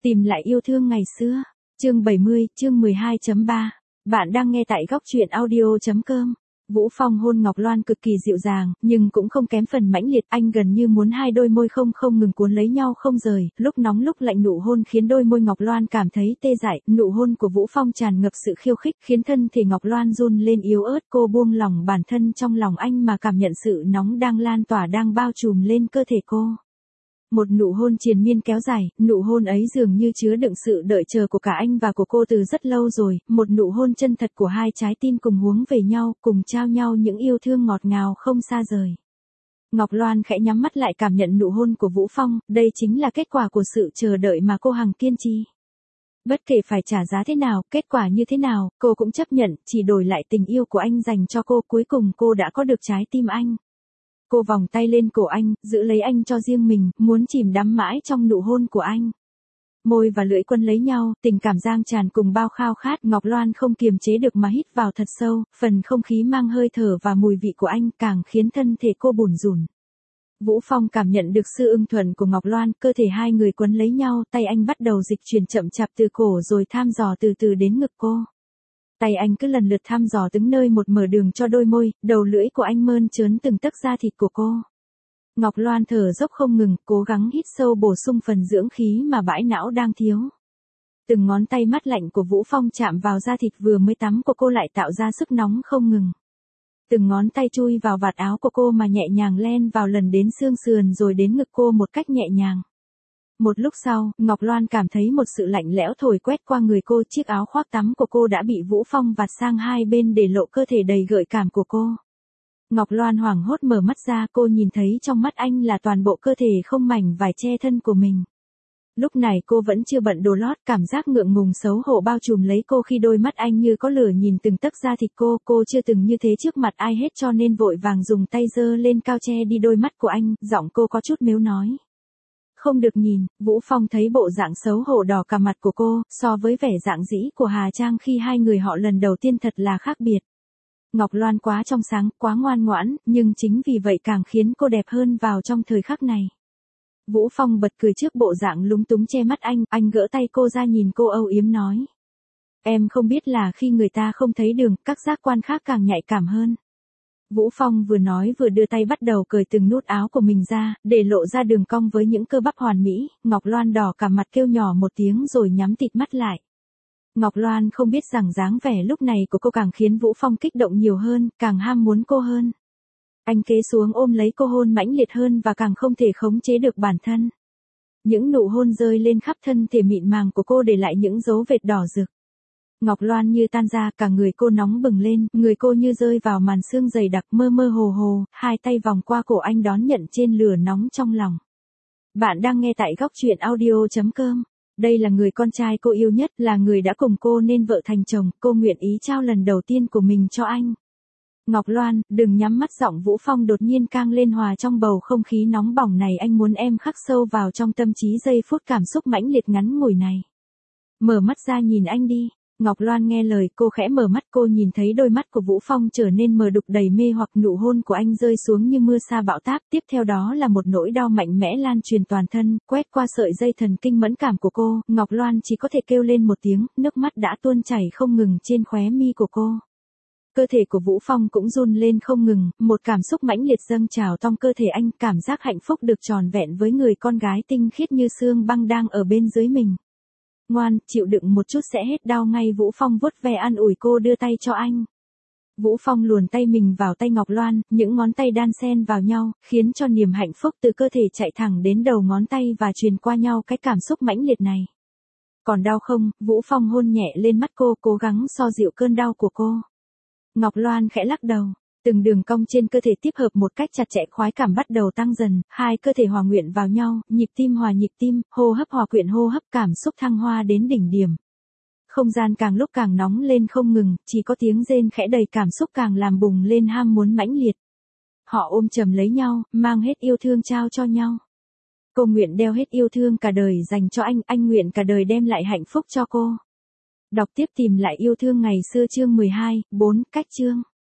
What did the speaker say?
Tìm lại yêu thương ngày xưa. Chương 70, chương 12.3. Bạn đang nghe tại góc truyện audio.com. Vũ Phong hôn Ngọc Loan cực kỳ dịu dàng, nhưng cũng không kém phần mãnh liệt, anh gần như muốn hai đôi môi không ngừng cuốn lấy nhau không rời, lúc nóng lúc lạnh nụ hôn khiến đôi môi Ngọc Loan cảm thấy tê dại, nụ hôn của Vũ Phong tràn ngập sự khiêu khích, khiến thân thể Ngọc Loan run lên yếu ớt, cô buông lỏng bản thân trong lòng anh mà cảm nhận sự nóng đang lan tỏa đang bao trùm lên cơ thể cô. Một nụ hôn triền miên kéo dài, nụ hôn ấy dường như chứa đựng sự đợi chờ của cả anh và của cô từ rất lâu rồi, một nụ hôn chân thật của hai trái tim cùng hướng về nhau, cùng trao nhau những yêu thương ngọt ngào không xa rời. Ngọc Loan khẽ nhắm mắt lại cảm nhận nụ hôn của Vũ Phong, đây chính là kết quả của sự chờ đợi mà cô hằng kiên trì. Bất kể phải trả giá thế nào, kết quả như thế nào, cô cũng chấp nhận, chỉ đổi lại tình yêu của anh dành cho cô, cuối cùng cô đã có được trái tim anh. Cô vòng tay lên cổ anh, giữ lấy anh cho riêng mình, muốn chìm đắm mãi trong nụ hôn của anh. Môi và lưỡi quấn lấy nhau, tình cảm giang tràn cùng bao khao khát, Ngọc Loan không kiềm chế được mà hít vào thật sâu, phần không khí mang hơi thở và mùi vị của anh càng khiến thân thể cô bủn rủn. Vũ Phong cảm nhận được sự ưng thuận của Ngọc Loan, cơ thể hai người quấn lấy nhau, tay anh bắt đầu dịch chuyển chậm chạp từ cổ rồi thăm dò từ từ đến ngực cô. Tay anh cứ lần lượt thăm dò từng nơi một, mở đường cho đôi môi, đầu lưỡi của anh mơn trớn từng tấc da thịt của cô. Ngọc Loan thở dốc không ngừng, cố gắng hít sâu bổ sung phần dưỡng khí mà bãi não đang thiếu. Từng ngón tay mát lạnh của Vũ Phong chạm vào da thịt vừa mới tắm của cô lại tạo ra sức nóng không ngừng. Từng ngón tay chui vào vạt áo của cô mà nhẹ nhàng len vào lần đến xương sườn rồi đến ngực cô một cách nhẹ nhàng. Một lúc sau, Ngọc Loan cảm thấy một sự lạnh lẽo thổi quét qua người cô, chiếc áo khoác tắm của cô đã bị Vũ Phong vạt sang hai bên để lộ cơ thể đầy gợi cảm của cô. Ngọc Loan hoảng hốt mở mắt ra, cô nhìn thấy trong mắt anh là toàn bộ cơ thể không mảnh vải che thân của mình. Lúc này cô vẫn chưa bận đồ lót, cảm giác ngượng ngùng xấu hổ bao trùm lấy cô khi đôi mắt anh như có lửa nhìn từng tấc da thịt cô chưa từng như thế trước mặt ai hết cho nên vội vàng dùng tay giơ lên cao che đi đôi mắt của anh, giọng cô có chút mếu nói. Không được nhìn. Vũ Phong thấy bộ dạng xấu hổ đỏ cả mặt của cô, so với vẻ dạng dĩ của Hà Trang khi hai người họ lần đầu tiên thật là khác biệt. Ngọc Loan quá trong sáng, quá ngoan ngoãn, nhưng chính vì vậy càng khiến cô đẹp hơn vào trong thời khắc này. Vũ Phong bật cười trước bộ dạng lúng túng che mắt anh gỡ tay cô ra nhìn cô âu yếm nói. Em không biết là khi người ta không thấy đường, các giác quan khác càng nhạy cảm hơn. Vũ Phong vừa nói vừa đưa tay bắt đầu cởi từng nút áo của mình ra, để lộ ra đường cong với những cơ bắp hoàn mỹ, Ngọc Loan đỏ cả mặt kêu nhỏ một tiếng rồi nhắm tịt mắt lại. Ngọc Loan không biết rằng dáng vẻ lúc này của cô càng khiến Vũ Phong kích động nhiều hơn, càng ham muốn cô hơn. Anh kế xuống ôm lấy cô hôn mãnh liệt hơn và càng không thể khống chế được bản thân. Những nụ hôn rơi lên khắp thân thể mịn màng của cô để lại những dấu vệt đỏ rực. Ngọc Loan như tan ra, cả người cô nóng bừng lên, người cô như rơi vào màn sương dày đặc mơ mơ hồ, hai tay vòng qua cổ anh đón nhận trên lửa nóng trong lòng. Bạn đang nghe tại góc truyện audio.com. Đây là người con trai cô yêu nhất, là người đã cùng cô nên vợ thành chồng, cô nguyện ý trao lần đầu tiên của mình cho anh. Ngọc Loan, đừng nhắm mắt, giọng Vũ Phong đột nhiên cang lên hòa trong bầu không khí nóng bỏng này, anh muốn em khắc sâu vào trong tâm trí giây phút cảm xúc mãnh liệt ngắn ngủi này. Mở mắt ra nhìn anh đi. Ngọc Loan nghe lời, cô khẽ mở mắt, cô nhìn thấy đôi mắt của Vũ Phong trở nên mờ đục đầy mê hoặc, nụ hôn của anh rơi xuống như mưa sa bão táp, tiếp theo đó là một nỗi đau mạnh mẽ lan truyền toàn thân, quét qua sợi dây thần kinh mẫn cảm của cô, Ngọc Loan chỉ có thể kêu lên một tiếng, nước mắt đã tuôn chảy không ngừng trên khóe mi của cô. Cơ thể của Vũ Phong cũng run lên không ngừng, một cảm xúc mãnh liệt dâng trào trong cơ thể anh, cảm giác hạnh phúc được tròn vẹn với người con gái tinh khiết như xương băng đang ở bên dưới mình. Ngoan, chịu đựng một chút sẽ hết đau ngay, Vũ Phong vuốt ve an ủi cô, đưa tay cho anh. Vũ Phong luồn tay mình vào tay Ngọc Loan, những ngón tay đan xen vào nhau, khiến cho niềm hạnh phúc từ cơ thể chạy thẳng đến đầu ngón tay và truyền qua nhau cái cảm xúc mãnh liệt này. Còn đau không? Vũ Phong hôn nhẹ lên mắt cô, cố gắng xoa dịu cơn đau của cô. Ngọc Loan khẽ lắc đầu. Từng đường cong trên cơ thể tiếp hợp một cách chặt chẽ, khoái cảm bắt đầu tăng dần, hai cơ thể hòa nguyện vào nhau, nhịp tim hòa nhịp tim, hô hấp hòa quyện hô hấp, cảm xúc thăng hoa đến đỉnh điểm. Không gian càng lúc càng nóng lên không ngừng, chỉ có tiếng rên khẽ đầy cảm xúc càng làm bùng lên ham muốn mãnh liệt. Họ ôm chầm lấy nhau, mang hết yêu thương trao cho nhau. Cô nguyện đeo hết yêu thương cả đời dành cho anh nguyện cả đời đem lại hạnh phúc cho cô. Đọc tiếp Tìm lại yêu thương ngày xưa chương 12, 4, cách chương.